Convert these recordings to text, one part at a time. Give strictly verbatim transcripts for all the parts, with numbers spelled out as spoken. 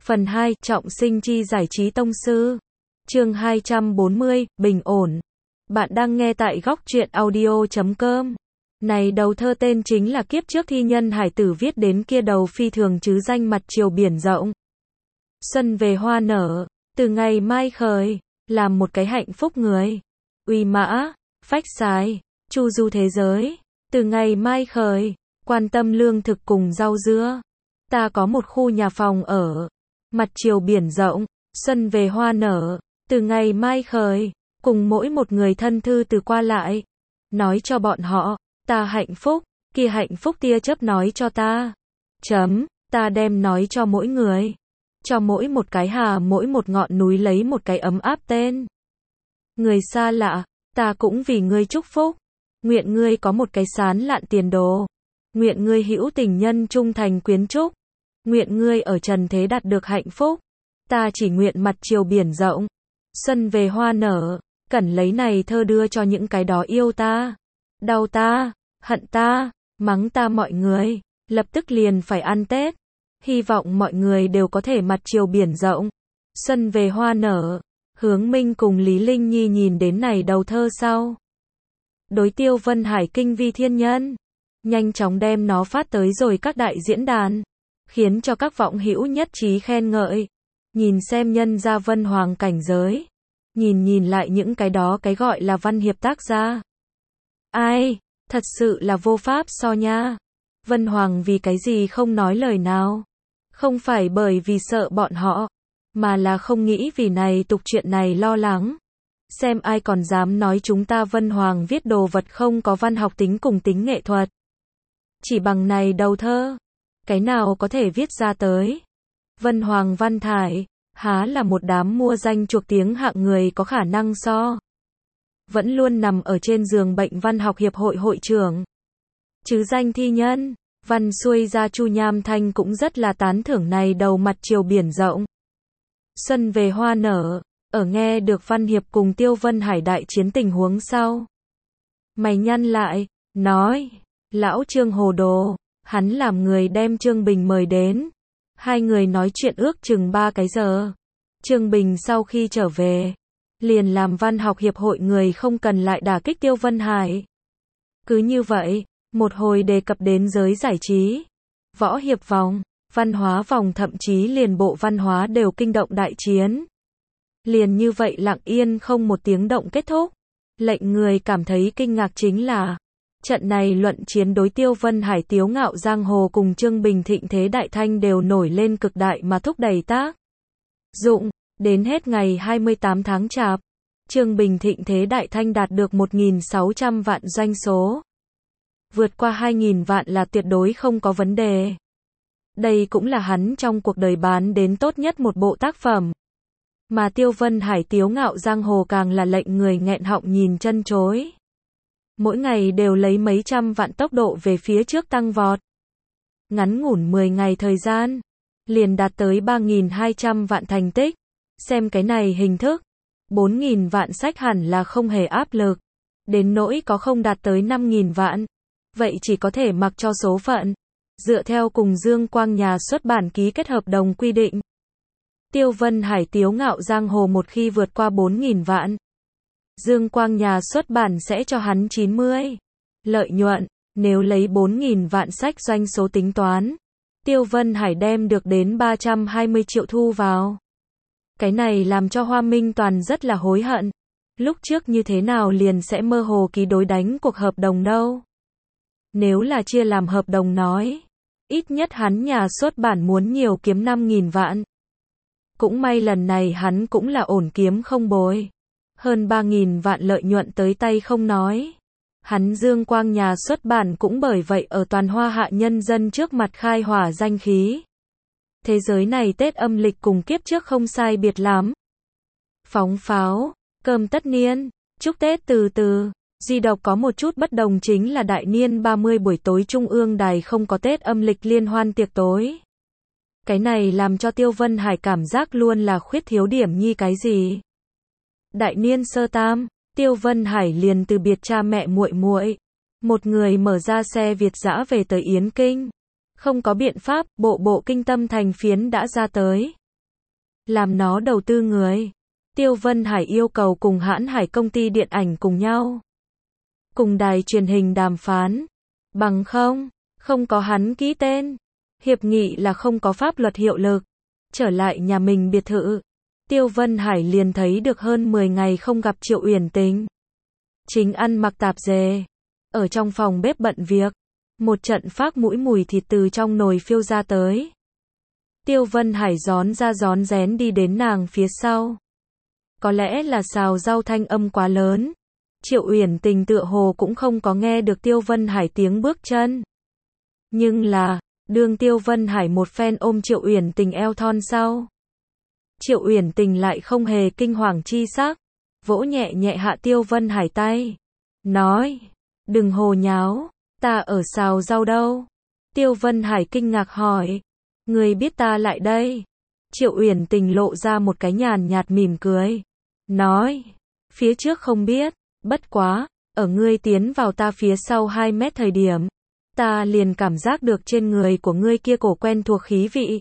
Phần hai, trọng sinh chi giải trí tông sư. Chương hai trăm bốn mươi, bình ổn. Bạn đang nghe tại góc truyện audio chấm com. Này đầu thơ tên chính là kiếp trước thi nhân hải tử viết đến kia đầu phi thường chứ danh mặt chiều biển rộng. Xuân về hoa nở, từ ngày mai khởi, làm một cái hạnh phúc người. Uy mã, phách sái, chu du thế giới, từ ngày mai khởi, quan tâm lương thực cùng rau dưa. Ta có một khu nhà phòng ở, mặt chiều biển rộng, xuân về hoa nở, từ ngày mai khởi, cùng mỗi một người thân thư từ qua lại. Nói cho bọn họ, ta hạnh phúc, kia hạnh phúc tia chớp nói cho ta. Chấm, ta đem nói cho mỗi người. Cho mỗi một cái hà mỗi một ngọn núi lấy một cái ấm áp tên. Người xa lạ, ta cũng vì ngươi chúc phúc. Nguyện ngươi có một cái sán lạn tiền đồ. Nguyện ngươi hữu tình nhân trung thành quyến trúc. Nguyện ngươi ở trần thế đạt được hạnh phúc. Ta chỉ nguyện mặt chiều biển rộng. Xuân về hoa nở. Cẩn lấy này thơ đưa cho những cái đó yêu ta, đau ta, hận ta, mắng ta mọi người. Lập tức liền phải ăn Tết. Hy vọng mọi người đều có thể mặt chiều biển rộng. Xuân về hoa nở. Hướng Minh cùng Lý Linh Nhi nhìn đến này đầu thơ sau. Đối Tiêu Vân Hải kinh vi thiên nhân. Nhanh chóng đem nó phát tới rồi các đại diễn đàn. Khiến cho các vọng hữu nhất trí khen ngợi. Nhìn xem nhân gia Vân Hoàng cảnh giới. Nhìn nhìn lại những cái đó cái gọi là văn hiệp tác gia. Ai, thật sự là vô pháp so nha. Vân Hoàng vì cái gì không nói lời nào? Không phải bởi vì sợ bọn họ, mà là không nghĩ vì này tục chuyện này lo lắng. Xem ai còn dám nói chúng ta Vân Hoàng viết đồ vật không có văn học tính cùng tính nghệ thuật. Chỉ bằng này đầu thơ, cái nào có thể viết ra tới. Vân Hoàng văn thải, há là một đám mua danh chuộc tiếng hạng người có khả năng so. Vẫn luôn nằm ở trên giường bệnh văn học hiệp hội hội trưởng. Chứ danh thi nhân, văn xuôi ra Chu Nham Thanh cũng rất là tán thưởng này đầu mặt chiều biển rộng. Xuân về hoa nở, ở nghe được văn hiệp cùng Tiêu Vân Hải đại chiến tình huống sau. Mày nhăn lại, nói, lão Trương hồ đồ, hắn làm người đem Trương Bình mời đến. Hai người nói chuyện ước chừng ba cái giờ. Trương Bình sau khi trở về, liền làm văn học hiệp hội người không cần lại đả kích Tiêu Vân Hải. Cứ như vậy, một hồi đề cập đến giới giải trí, võ hiệp vòng, văn hóa vòng thậm chí liền bộ văn hóa đều kinh động đại chiến. Liền như vậy lặng yên không một tiếng động kết thúc. Lệnh người cảm thấy kinh ngạc chính là, trận này luận chiến đối Tiêu Vân Hải tiếu ngạo giang hồ cùng Trương Bình thịnh thế đại thanh đều nổi lên cực đại mà thúc đẩy tác dụng. Đến hết ngày hai mươi tám tháng Chạp, Trương Bình thịnh thế đại thanh đạt được một nghìn sáu trăm vạn doanh số. Vượt qua hai nghìn vạn là tuyệt đối không có vấn đề. Đây cũng là hắn trong cuộc đời bán đến tốt nhất một bộ tác phẩm. Mà Tiêu Vân Hải tiếu ngạo giang hồ càng là lệnh người nghẹn họng nhìn chân chối. Mỗi ngày đều lấy mấy trăm vạn tốc độ về phía trước tăng vọt. Ngắn ngủn mười ngày thời gian, liền đạt tới ba nghìn hai trăm vạn thành tích. Xem cái này hình thức, bốn nghìn vạn sách hẳn là không hề áp lực. Đến nỗi có không đạt tới năm nghìn vạn, vậy chỉ có thể mặc cho số phận. Dựa theo cùng Dương Quang nhà xuất bản ký kết hợp đồng quy định. Tiêu Vân Hải tiếu ngạo giang hồ một khi vượt qua bốn nghìn vạn, Dương Quang nhà xuất bản sẽ cho hắn chín mươi lợi nhuận. Nếu lấy bốn nghìn vạn sách doanh số tính toán, Tiêu Vân Hải đem được đến ba trăm hai mươi triệu thu vào. Cái này làm cho Hoa Minh Toàn rất là hối hận. Lúc trước như thế nào liền sẽ mơ hồ ký đối đánh cuộc hợp đồng đâu. Nếu là chia làm hợp đồng nói, ít nhất hắn nhà xuất bản muốn nhiều kiếm năm nghìn vạn. Cũng may lần này hắn cũng là ổn kiếm không bồi. Hơn ba nghìn vạn lợi nhuận tới tay không nói. Hắn Dương Quang nhà xuất bản cũng bởi vậy ở toàn hoa hạ nhân dân trước mặt khai hỏa danh khí. Thế giới này Tết âm lịch cùng kiếp trước không sai biệt lắm. Phóng pháo, cơm tất niên, chúc Tết từ từ. Duy độc có một chút bất đồng chính là đại niên ba mươi buổi tối Trung ương đài không có Tết âm lịch liên hoan tiệc tối. Cái này làm cho Tiêu Vân Hải cảm giác luôn là khuyết thiếu điểm nhi cái gì. Đại niên sơ tam, Tiêu Vân Hải liền từ biệt cha mẹ muội muội, một người mở ra xe Việt dã về tới Yến Kinh. Không có biện pháp, bộ bộ kinh tâm thành phiến đã ra tới. làm nó đầu tư người. Tiêu Vân Hải yêu cầu cùng Hãn Hải công ty điện ảnh cùng nhau. Cùng đài truyền hình đàm phán. Bằng không, không có hắn ký tên. Hiệp nghị là không có pháp luật hiệu lực. Trở lại nhà mình biệt thự. Tiêu Vân Hải liền thấy được hơn mười ngày không gặp Triệu Uyển Tình. Chính ăn mặc tạp dề. Ở trong phòng bếp bận việc. Một trận phác mũi mùi thịt từ trong nồi phiêu ra tới. Tiêu Vân Hải gión ra gión rén đi đến nàng phía sau. Có lẽ là xào rau thanh âm quá lớn. Triệu Uyển Tình tựa hồ cũng không có nghe được Tiêu Vân Hải tiếng bước chân. Nhưng là, đương Tiêu Vân Hải một phen ôm Triệu Uyển Tình eo thon sau. Triệu Uyển Tình lại không hề kinh hoàng chi sắc. Vỗ nhẹ nhẹ hạ Tiêu Vân Hải tay. Nói, đừng hồ nháo, ta ở xào rau đâu. Tiêu Vân Hải kinh ngạc hỏi. Người biết ta lại đây. Triệu Uyển Tình lộ ra một cái nhàn nhạt mỉm cười. Nói, phía trước không biết, bất quá, ở ngươi tiến vào ta phía sau hai mét thời điểm. Ta liền cảm giác được trên người của ngươi kia cổ quen thuộc khí vị.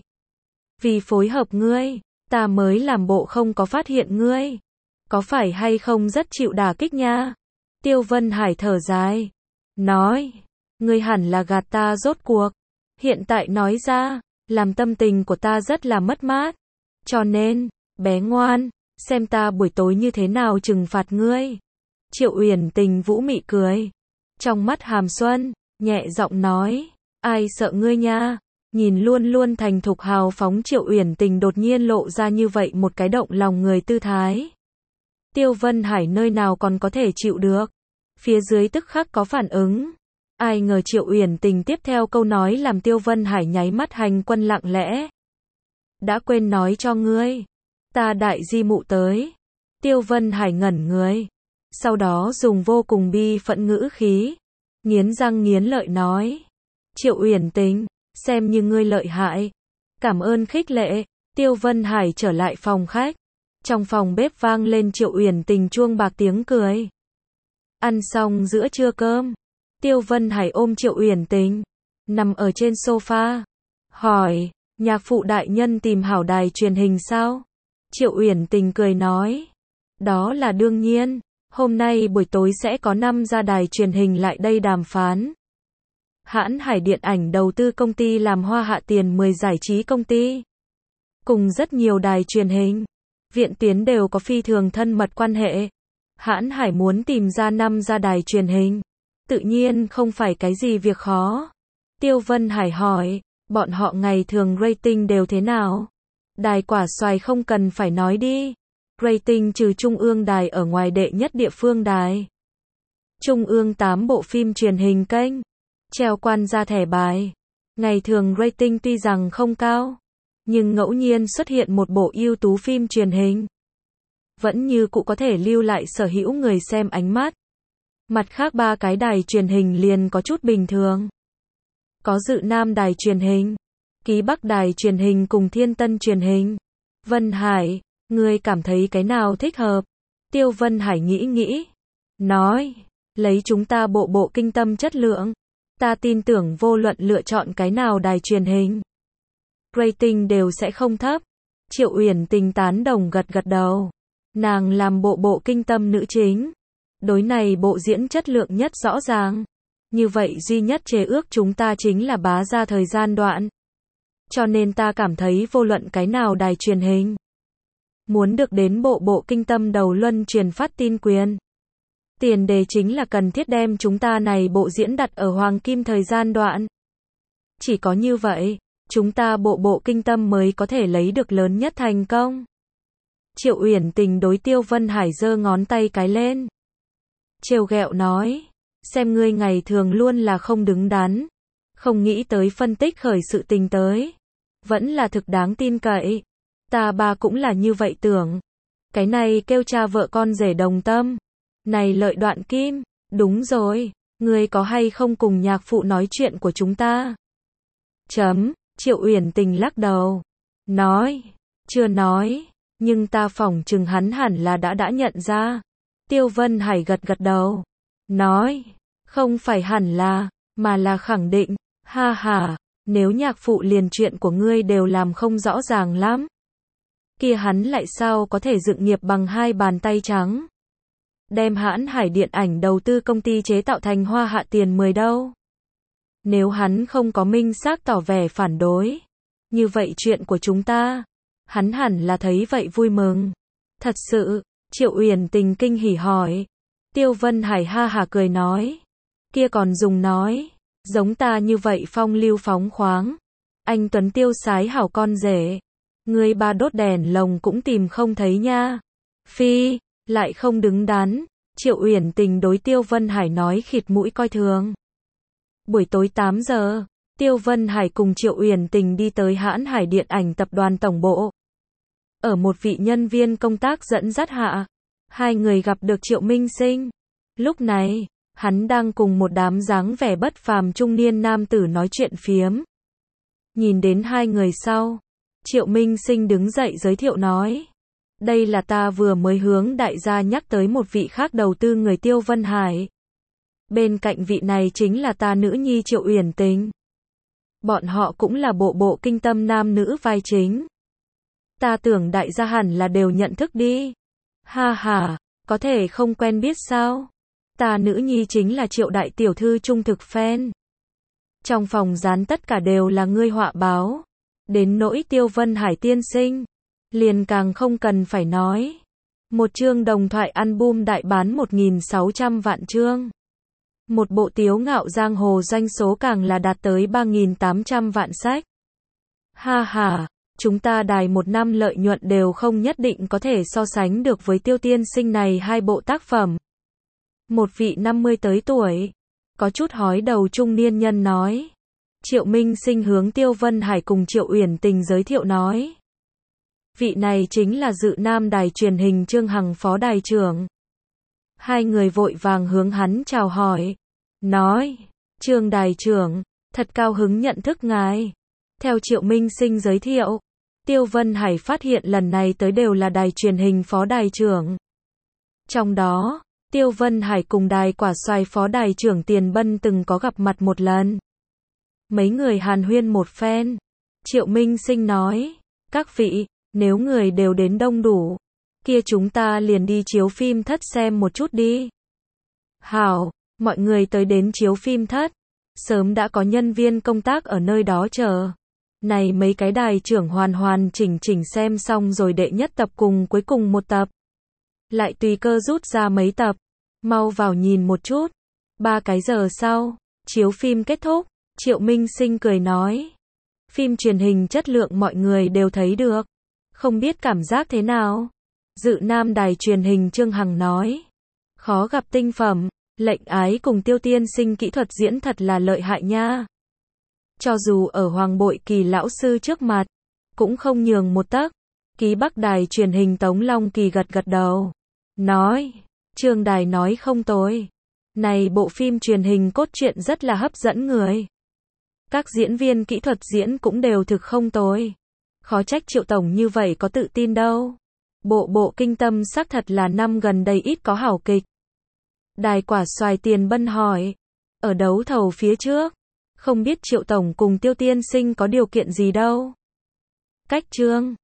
Vì phối hợp ngươi, ta mới làm bộ không có phát hiện ngươi. Có phải hay không rất chịu đả kích nha? Tiêu Vân Hải thở dài. Nói, ngươi hẳn là gạt ta rốt cuộc. Hiện tại nói ra, làm tâm tình của ta rất là mất mát. Cho nên, bé ngoan, xem ta buổi tối như thế nào trừng phạt ngươi. Triệu Uyển Tình vũ mị cười. Trong mắt hàm xuân, nhẹ giọng nói, ai sợ ngươi nha. Nhìn luôn luôn thành thục hào phóng Triệu Uyển Tình đột nhiên lộ ra như vậy một cái động lòng người tư thái. Tiêu Vân Hải nơi nào còn có thể chịu được. Phía dưới tức khắc có phản ứng. Ai ngờ Triệu Uyển Tình tiếp theo câu nói làm Tiêu Vân Hải nháy mắt hành quân lặng lẽ. Đã quên nói cho ngươi. Ta đại di mụ tới. Tiêu Vân Hải ngẩn người. Sau đó dùng vô cùng bi phẫn ngữ khí. Nghiến răng nghiến lợi nói. Triệu Uyển Tình, xem như ngươi lợi hại. Cảm ơn khích lệ. Tiêu Vân Hải trở lại phòng khách. Trong phòng bếp vang lên Triệu Uyển Tình chuông bạc tiếng cười. Ăn xong giữa trưa cơm. Tiêu Vân Hải ôm Triệu Uyển Tình. Nằm ở trên sofa. Hỏi, nhạc phụ đại nhân tìm hảo đài truyền hình sao? Triệu Uyển Tình cười nói. Đó là đương nhiên. Hôm nay buổi tối sẽ có năm gia đài truyền hình lại đây đàm phán. Hãn Hải điện ảnh đầu tư công ty làm hoa hạ tiền mười giải trí công ty. Cùng rất nhiều đài truyền hình. Viện Tiến đều có phi thường thân mật quan hệ. Hãn Hải muốn tìm ra năm gia đài truyền hình. Tự nhiên không phải cái gì việc khó. Tiêu Vân Hải hỏi, bọn họ ngày thường rating đều thế nào? Đài Quả Xoài không cần phải nói đi. Rating trừ Trung ương đài ở ngoài đệ nhất địa phương đài. Trung ương tám bộ phim truyền hình kênh. Treo quan ra thẻ bài. Ngày thường rating tuy rằng không cao. Nhưng ngẫu nhiên xuất hiện một bộ ưu tú phim truyền hình. Vẫn như cũ có thể lưu lại sở hữu người xem ánh mắt. Mặt khác ba cái đài truyền hình liền có chút bình thường. Có Dự Nam đài truyền hình, Ký Bắc đài truyền hình cùng Thiên Tân truyền hình. Vân Hải, ngươi cảm thấy cái nào thích hợp? Tiêu Vân Hải nghĩ nghĩ. Nói, lấy chúng ta bộ bộ kinh tâm chất lượng. Ta tin tưởng vô luận lựa chọn cái nào đài truyền hình. Rating đều sẽ không thấp. Triệu Uyển Tình tán đồng gật gật đầu. Nàng làm bộ bộ kinh tâm nữ chính. Đối này bộ diễn chất lượng nhất rõ ràng. Như vậy duy nhất chế ước chúng ta chính là bá ra thời gian đoạn. Cho nên ta cảm thấy vô luận cái nào đài truyền hình. Muốn được đến bộ bộ kinh tâm đầu luân truyền phát tin quyền. Tiền đề chính là cần thiết đem chúng ta này bộ diễn đặt ở hoàng kim thời gian đoạn. Chỉ có như vậy, chúng ta bộ bộ kinh tâm mới có thể lấy được lớn nhất thành công. Triệu Uyển Tình đối Tiêu Vân Hải giơ ngón tay cái lên. Trêu ghẹo nói, xem ngươi ngày thường luôn là không đứng đắn, không nghĩ tới phân tích khởi sự tình tới, vẫn là thực đáng tin cậy. Ta ba cũng là như vậy tưởng. Cái này kêu cha vợ con rể đồng tâm. Này Lợi Đoạn Kim, đúng rồi, ngươi có hay không cùng nhạc phụ nói chuyện của chúng ta? Chấm, Triệu Uyển Tình lắc đầu. Nói, chưa nói, nhưng ta phỏng chừng hắn hẳn là đã đã nhận ra. Tiêu Vân Hải gật gật đầu. Nói, không phải hẳn là, mà là khẳng định, ha ha, nếu nhạc phụ liền chuyện của ngươi đều làm không rõ ràng lắm. kia hắn lại sao có thể dựng nghiệp bằng hai bàn tay trắng. Đem Hãn Hải Điện ảnh đầu tư công ty chế tạo thành Hoa Hạ Tiền mười đâu. Nếu hắn không có minh xác tỏ vẻ phản đối, như vậy chuyện của chúng ta, hắn hẳn là thấy vậy vui mừng. Thật sự, Triệu Uyển Tình kinh hỉ hỏi. Tiêu Vân Hải ha hả cười nói. Kia còn dùng nói, giống ta như vậy phong lưu phóng khoáng. Anh Tuấn tiêu sái hảo con rể. Người ba đốt đèn lồng cũng tìm không thấy nha. Phi, lại không đứng đắn. Triệu Uyển Tình đối Tiêu Vân Hải nói khịt mũi coi thường. Buổi tối tám giờ, Tiêu Vân Hải cùng Triệu Uyển Tình đi tới Hãn Hải Điện ảnh tập đoàn tổng bộ. Ở một vị nhân viên công tác dẫn dắt hạ, hai người gặp được Triệu Minh Sinh. Lúc này, hắn đang cùng một đám dáng vẻ bất phàm trung niên nam tử nói chuyện phiếm. Nhìn đến hai người sau, Triệu Minh Sinh đứng dậy giới thiệu nói. Đây là ta vừa mới hướng đại gia nhắc tới một vị khác đầu tư người Tiêu Vân Hải. Bên cạnh vị này chính là ta nữ nhi Triệu Uyển Tình. Bọn họ cũng là bộ bộ kinh tâm nam nữ vai chính. Ta tưởng đại gia hẳn là đều nhận thức đi. Ha ha, có thể không quen biết sao? Ta nữ nhi chính là Triệu đại tiểu thư trung thực fan. Trong phòng dán tất cả đều là ngươi họa báo. Đến nỗi Tiêu Vân Hải tiên sinh, liền càng không cần phải nói. Một chương đồng thoại album đại bán một nghìn sáu trăm vạn chương. Một bộ tiếu ngạo giang hồ doanh số càng là đạt tới ba nghìn tám trăm vạn sách. Ha ha, chúng ta đài một năm lợi nhuận đều không nhất định có thể so sánh được với Tiêu tiên sinh này hai bộ tác phẩm. Một vị năm mươi tới tuổi, có chút hói đầu trung niên nhân nói. Triệu Minh Sinh hướng Tiêu Vân Hải cùng Triệu Uyển Tình giới thiệu nói. Vị này chính là Dự Nam đài truyền hình Trương Hằng phó đài trưởng. Hai người vội vàng hướng hắn chào hỏi. Nói, Trương đài trưởng, thật cao hứng nhận thức ngài. Theo Triệu Minh Sinh giới thiệu, Tiêu Vân Hải phát hiện lần này tới đều là đài truyền hình phó đài trưởng. Trong đó, Tiêu Vân Hải cùng đài Quả Xoài phó đài trưởng Tiền Bân từng có gặp mặt một lần. Mấy người hàn huyên một phen. Triệu Minh Sinh nói, các vị, nếu người đều đến đông đủ, kia chúng ta liền đi chiếu phim thất xem một chút đi. Hảo, mọi người tới đến chiếu phim thất. Sớm đã có nhân viên công tác ở nơi đó chờ. Này mấy cái đài trưởng hoàn hoàn chỉnh chỉnh xem xong rồi đệ nhất tập cùng cuối cùng một tập. Lại tùy cơ rút ra mấy tập. Mau vào nhìn một chút. Ba cái giờ sau, chiếu phim kết thúc. Triệu Minh Sinh cười nói. Phim truyền hình chất lượng mọi người đều thấy được. Không biết cảm giác thế nào? Dự Nam đài truyền hình Trương Hằng nói. Khó gặp tinh phẩm, Lệnh Ái cùng Tiêu tiên sinh kỹ thuật diễn thật là lợi hại nha. Cho dù ở Hoàng Bội Kỳ lão sư trước mặt, cũng không nhường một tấc. Ký Bắc đài truyền hình Tống Long Kỳ gật gật đầu. Nói, Trương đài nói không tồi. Này bộ phim truyền hình cốt truyện rất là hấp dẫn người. Các diễn viên kỹ thuật diễn cũng đều thực không tồi. Khó trách Triệu tổng như vậy có tự tin đâu. Bộ bộ kinh tâm xác thật là năm gần đây ít có hảo kịch. Đài Quả Xoài Tiền Bân hỏi. Ở đấu thầu phía trước, không biết Triệu tổng cùng Tiêu tiên sinh có điều kiện gì đâu. Cách chương